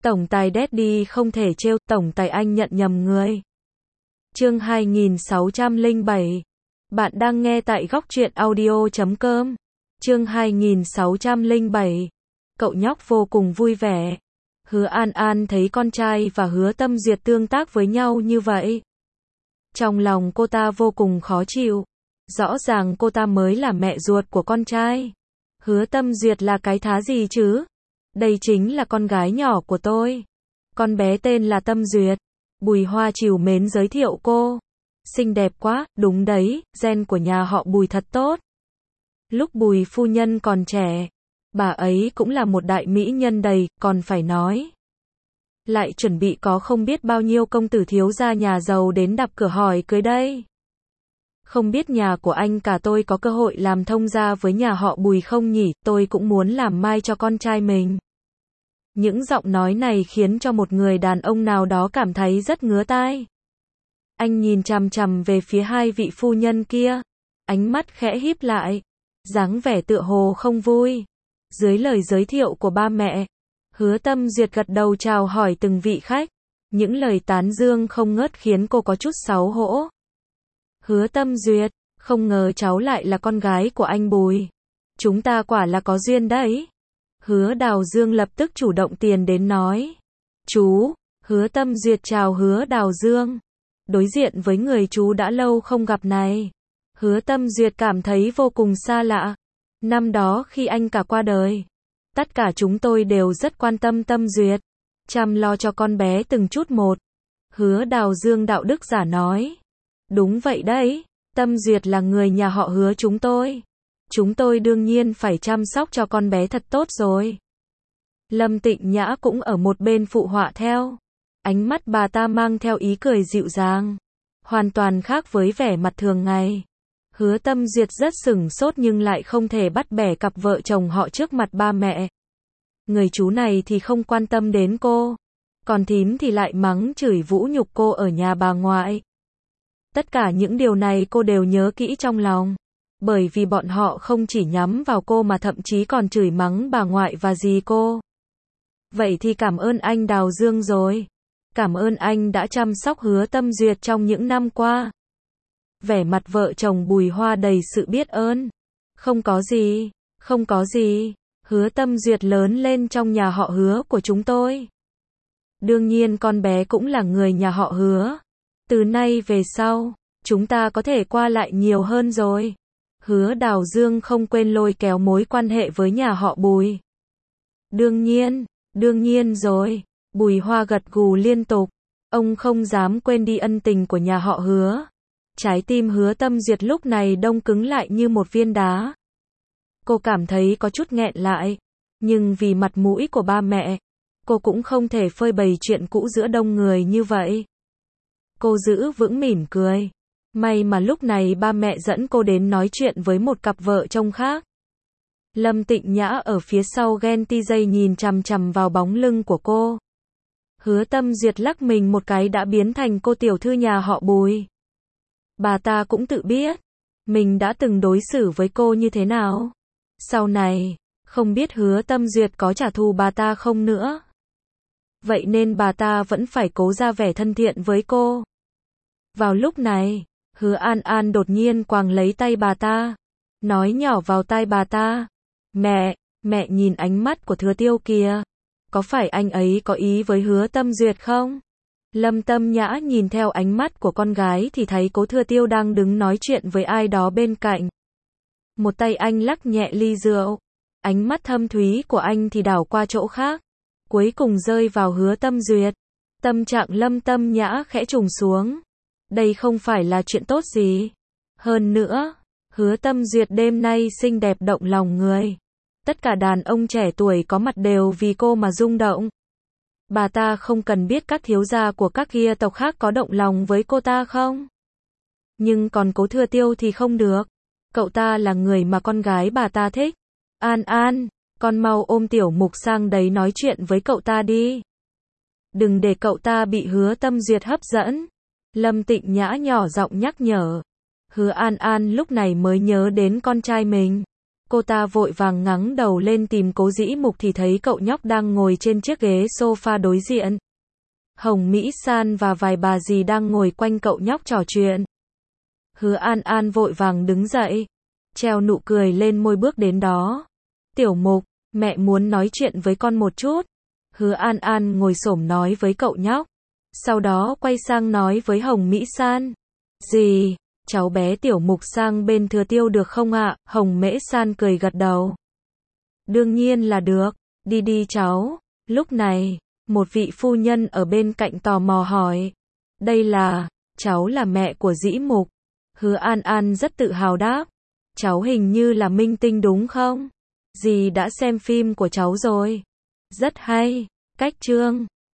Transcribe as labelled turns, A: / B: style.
A: Tổng tài Daddy không thể trêu, tổng tài anh nhận nhầm người. Chương 2607. Bạn đang nghe tại góc truyện audio.com. Chương 2607. Cậu nhóc vô cùng vui vẻ. Hứa An An thấy con trai và Hứa Tâm Duyệt tương tác với nhau như vậy. Trong lòng cô ta vô cùng khó chịu. Rõ ràng cô ta mới là mẹ ruột của con trai. Hứa Tâm Duyệt là cái thá gì chứ? Đây chính là con gái nhỏ của tôi. Con bé tên là Tâm Duyệt. Bùi Hoa trìu mến giới thiệu cô. Xinh đẹp quá, đúng đấy, gen của nhà họ Bùi thật tốt. Lúc Bùi phu nhân còn trẻ, bà ấy cũng là một đại mỹ nhân đầy, còn phải nói. Lại chuẩn bị có không biết bao nhiêu công tử thiếu gia nhà giàu đến đập cửa hỏi cưới đây. Không biết nhà của anh cả tôi có cơ hội làm thông gia với nhà họ Bùi không nhỉ, tôi cũng muốn làm mai cho con trai mình. Những giọng nói này khiến cho một người đàn ông nào đó cảm thấy rất ngứa tai. Anh nhìn chằm chằm về phía hai vị phu nhân kia, ánh mắt khẽ híp lại, dáng vẻ tựa hồ không vui. Dưới lời giới thiệu của ba mẹ, Hứa Tâm Duyệt gật đầu chào hỏi từng vị khách, những lời tán dương không ngớt khiến cô có chút xấu hổ. Hứa Tâm Duyệt, không ngờ cháu lại là con gái của anh Bùi. Chúng ta quả là có duyên đấy. Hứa Đào Dương lập tức chủ động tiền đến nói. Chú, Hứa Tâm Duyệt chào Hứa Đào Dương. Đối diện với người chú đã lâu không gặp này, Hứa Tâm Duyệt cảm thấy vô cùng xa lạ. Năm đó khi anh cả qua đời, tất cả chúng tôi đều rất quan tâm Tâm Duyệt, chăm lo cho con bé từng chút một. Hứa Đào Dương đạo đức giả nói. Đúng vậy đấy, Tâm Duyệt là người nhà họ Hứa chúng tôi. Chúng tôi đương nhiên phải chăm sóc cho con bé thật tốt rồi. Lâm Tịnh Nhã cũng ở một bên phụ họa theo. Ánh mắt bà ta mang theo ý cười dịu dàng, hoàn toàn khác với vẻ mặt thường ngày. Hứa Tâm Duyệt rất sửng sốt nhưng lại không thể bắt bẻ cặp vợ chồng họ trước mặt ba mẹ. Người chú này thì không quan tâm đến cô, còn thím thì lại mắng chửi vũ nhục cô ở nhà bà ngoại. Tất cả những điều này cô đều nhớ kỹ trong lòng, bởi vì bọn họ không chỉ nhắm vào cô mà thậm chí còn chửi mắng bà ngoại và dì cô. Vậy thì cảm ơn anh Đào Dương rồi. Cảm ơn anh đã chăm sóc Hứa Tâm Duyệt trong những năm qua. Vẻ mặt vợ chồng Bùi Hoa đầy sự biết ơn. Không có gì, không có gì. Hứa Tâm Duyệt lớn lên trong nhà họ Hứa của chúng tôi. Đương nhiên con bé cũng là người nhà họ Hứa. Từ nay về sau, chúng ta có thể qua lại nhiều hơn rồi. Hứa Đào Dương không quên lôi kéo mối quan hệ với nhà họ Bùi. Đương nhiên rồi. Bùi Hoa gật gù liên tục. Ông không dám quên đi ân tình của nhà họ Hứa. Trái tim Hứa Tâm Duyệt lúc này đông cứng lại như một viên đá. Cô cảm thấy có chút nghẹn lại. Nhưng vì mặt mũi của ba mẹ, cô cũng không thể phơi bày chuyện cũ giữa đông người như vậy. Cô giữ vững mỉm cười. May mà lúc này ba mẹ dẫn cô đến nói chuyện với một cặp vợ chồng khác. Lâm Tịnh Nhã ở phía sau ghen ti dây nhìn chằm chằm vào bóng lưng của cô. Hứa Tâm Duyệt lắc mình một cái đã biến thành cô tiểu thư nhà họ Bùi. Bà ta cũng tự biết, mình đã từng đối xử với cô như thế nào. Sau này, không biết Hứa Tâm Duyệt có trả thù bà ta không nữa. Vậy nên bà ta vẫn phải cố ra vẻ thân thiện với cô. Vào lúc này, Hứa An An đột nhiên quàng lấy tay bà ta, nói nhỏ vào tai bà ta. Mẹ nhìn ánh mắt của Thừa Tiêu kìa. Có phải anh ấy có ý với Hứa Tâm Duyệt không? Lâm Tâm Nhã nhìn theo ánh mắt của con gái thì thấy Cố Thừa Tiêu đang đứng nói chuyện với ai đó bên cạnh. Một tay anh lắc nhẹ ly rượu. Ánh mắt thâm thúy của anh thì đảo qua chỗ khác. Cuối cùng rơi vào Hứa Tâm Duyệt. Tâm trạng Lâm Tâm Nhã khẽ trùng xuống. Đây không phải là chuyện tốt gì. Hơn nữa, Hứa Tâm Duyệt đêm nay xinh đẹp động lòng người. Tất cả đàn ông trẻ tuổi có mặt đều vì cô mà rung động. Bà ta không cần biết các thiếu gia của các kia tộc khác có động lòng với cô ta không. Nhưng còn Cố Thừa Tiêu thì không được. Cậu ta là người mà con gái bà ta thích. An An, con mau ôm Tiểu Mục sang đấy nói chuyện với cậu ta đi. Đừng để cậu ta bị Hứa Tâm Duyệt hấp dẫn. Lâm Tịnh Nhã nhỏ giọng nhắc nhở. Hứa An An lúc này mới nhớ đến con trai mình. Cô ta vội vàng ngẩng đầu lên tìm Cố Dĩ Mục thì thấy cậu nhóc đang ngồi trên chiếc ghế sofa đối diện. Hồng Mỹ San và vài bà dì đang ngồi quanh cậu nhóc trò chuyện. Hứa An An vội vàng đứng dậy, treo nụ cười lên môi bước đến đó. Tiểu Mục, mẹ muốn nói chuyện với con một chút. Hứa An An ngồi xổm nói với cậu nhóc. Sau đó quay sang nói với Hồng Mỹ San. Dì, cháu bé Tiểu Mục sang bên Thừa Tiêu được không ạ? Hồng Mễ San cười gật đầu. Đương nhiên là được, đi đi cháu. Lúc này, một vị phu nhân ở bên cạnh tò mò hỏi. Đây là, cháu là mẹ của Dĩ Mục. Hứa An An rất tự hào đáp. Cháu hình như là minh tinh đúng không? Dì đã xem phim của cháu rồi. Rất hay, cách chương.